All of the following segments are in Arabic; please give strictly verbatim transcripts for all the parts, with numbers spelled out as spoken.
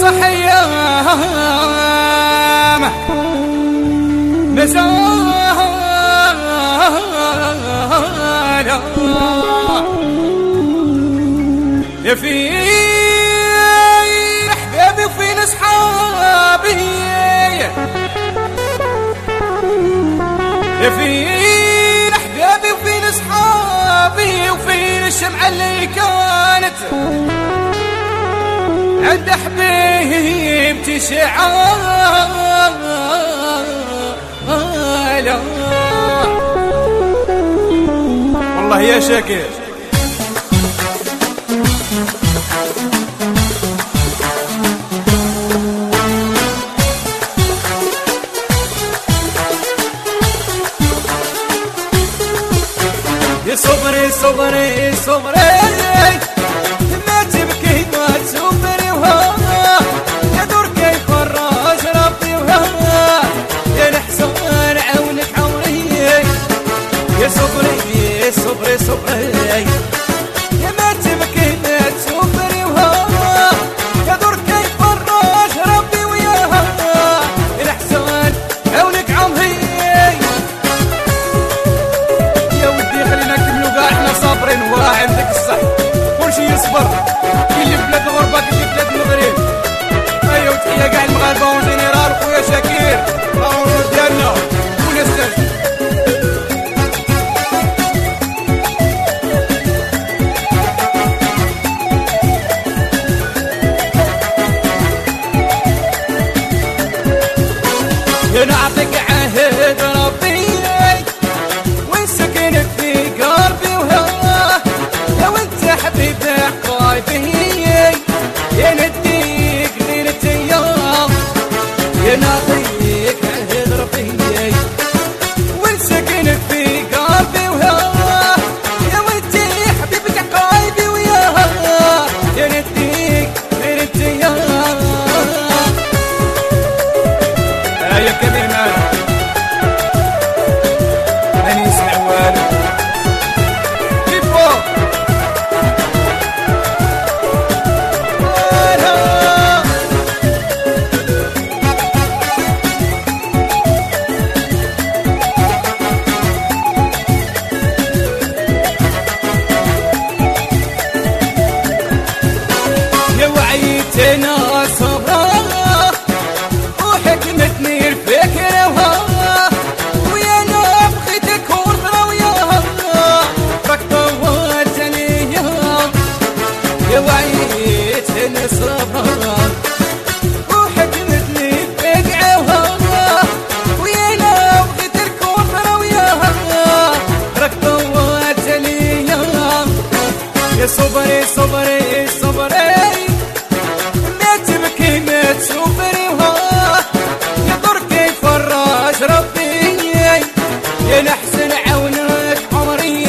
حيام مزالا يا في احبابي وفين اصحابي يا فين احبابي وفين اصحابي وفين الشمعة اللي كانت عند حبيبتي شعالة والله يا شاكر يا صبري صبري صبري ما تبكي ما تصبري وها يا دور كيف الراس ربي وها يا الحسن عونك عمري يا صبري صبري صبري يا ما تبكي ما تصبري وها يا دور كيف الراس ربي وياها يا الحسن عونك عمري صابرين وعندك الصح كل شي يصبر كي اللي بلاد الغربة كي اللي بلاد المغرب. ايوا تحية كاع المغاربة والجينيرال خويا شاكير العروض ديالنا ونستاذ نعطيك عهد ربي وسكنك في قلبي حبيبي قايبي يا نديك ليلة ايام يا نعطيك عهد ربي ونسكنك في قلبي وها يا ودي حبيبتي قايبي وياها يا نديك ليلة ايام يا كلمة أنا يسمع والو وعيتنا صبرا وحكمتني الفكرة وها ويا انا بغيتك ورضا وياها راك طولت عليا يا وعيتنا صبرا وحكمتني الفكرة وها ويا انا بغيتك ورضا وياها راك طولت عليا يا صبري صبري صبري صبري وها يا دور كيف الراس ربي يا نحسن عونك عمري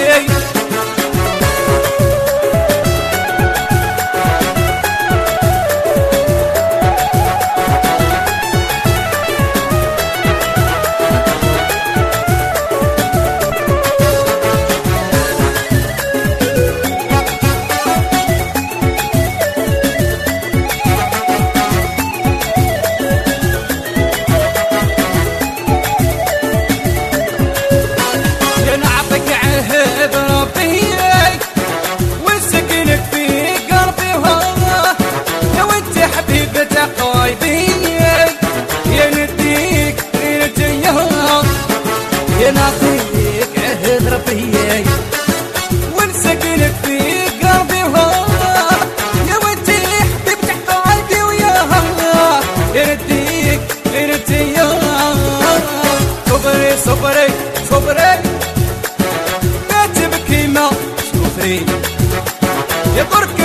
يا نعطيك عهد ربي ونسكنك في قلبي وها يا ودي حبيبتي قلبي وياها يا نديك ليلة ايام صبري صبري صبري ما تبكي ما صبري يا برك